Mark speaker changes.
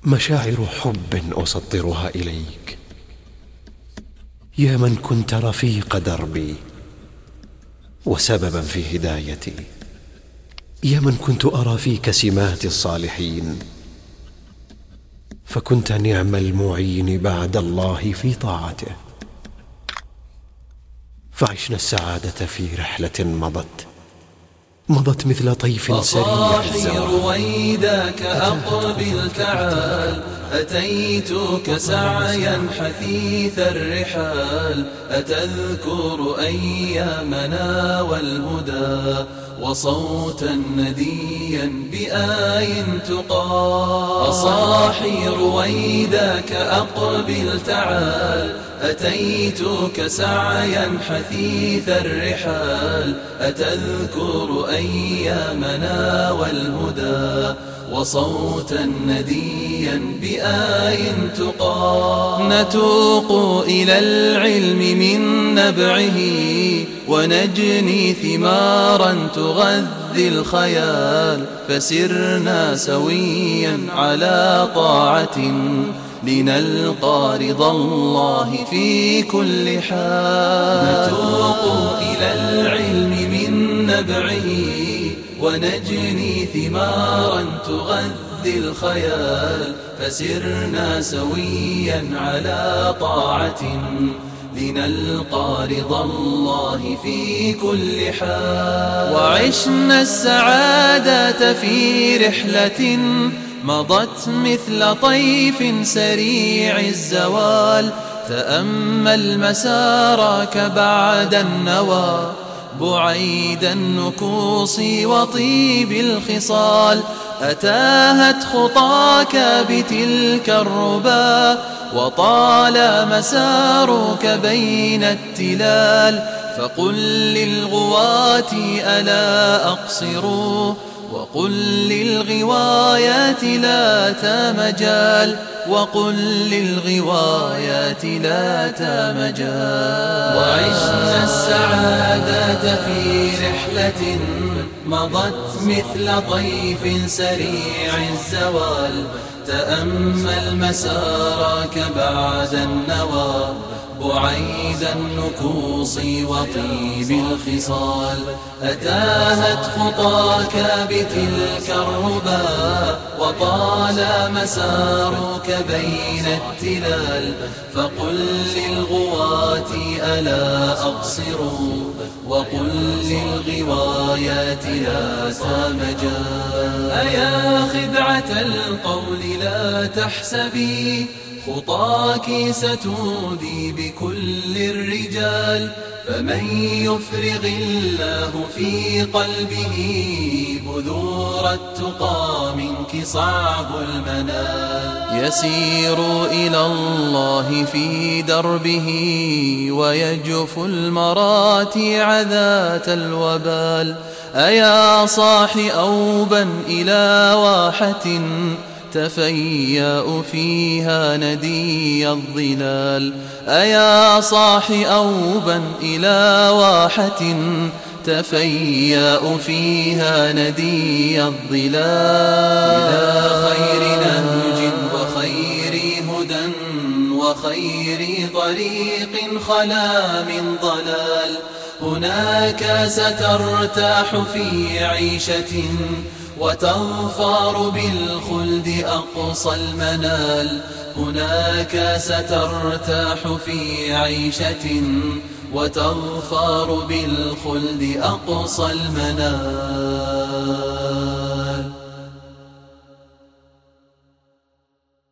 Speaker 1: مشاعر حب أسطرها إليك، يا من كنت رفيق دربي وسببا في هدايتي، يا من كنت أرى فيك سمات الصالحين، فكنت نعم المعين بعد الله في طاعته. فعشنا السعادة في رحلة مضت مثل طيف سريع الزمان.
Speaker 2: رويداك أقبل تعال، أتيتك سعيا حثيث الرحال، أتذكر أيامنا والهدى وصوتا نديا بآي تقال. أصاحي رويداك أقبل تعال، أتيتك سعيا حثيث الرحال، أتذكر أيامنا والهدى وصوتا نديا بآي تقال. نتوق إلى العلم من نبعه ونجني ثمارا تغذي الخيال، فسرنا سويا على طاعة لنلقى رضا الله في كل حال. نتوق إلى العلم من نبعه ونجني ثمارا تغذي الخيال، فسرنا سويا على طاعة لنلقى رضا الله في كل حال. وعشنا السعادة في رحلة مضت مثل طيف سريع الزوال، تأمل مسارك بعد النوى بعيد النكوص وطيب الخصال، أتاهت خطاك بتلك الربا وطال مسارك بين التلال، فقل للغواة ألا أقصروا وقل للغوايات لا تمجال، وقل للغوايات لا تمجال. وعشنا السعادة في رحلة مضت مثل طيف سريع الزوال، تأمل مسارك بعد النوى بعيد النكوص وطيب الخصال، أتاهت خطاك بتلك الربا وطال مسارك بين التلال، فقل للغواة ألا أقصروا وقل للغوايات لا تمجال. أيا خدعة القول لا تحسبي خطاك ستودي بكل الرجال، فمن يفرغ الله في قلبه بذور التقى منك صعب المنال، يسير إلى الله في دربه ويجف المراتع ذات الوبال. أيا صاح أوبا إلى واحة تفيأ فيها ندي الظلال، أيا صاح أوبا إلى واحة تفيأ فيها ندي الظلال. إلى خير نهج وخير هدى وخير طريق خلا من ضلال، هناك سترتاح في عيشة وتظفر بالخلد أقصى المنال، هناك سترتاح في عيشة وتظفر بالخلد أقصى المنال.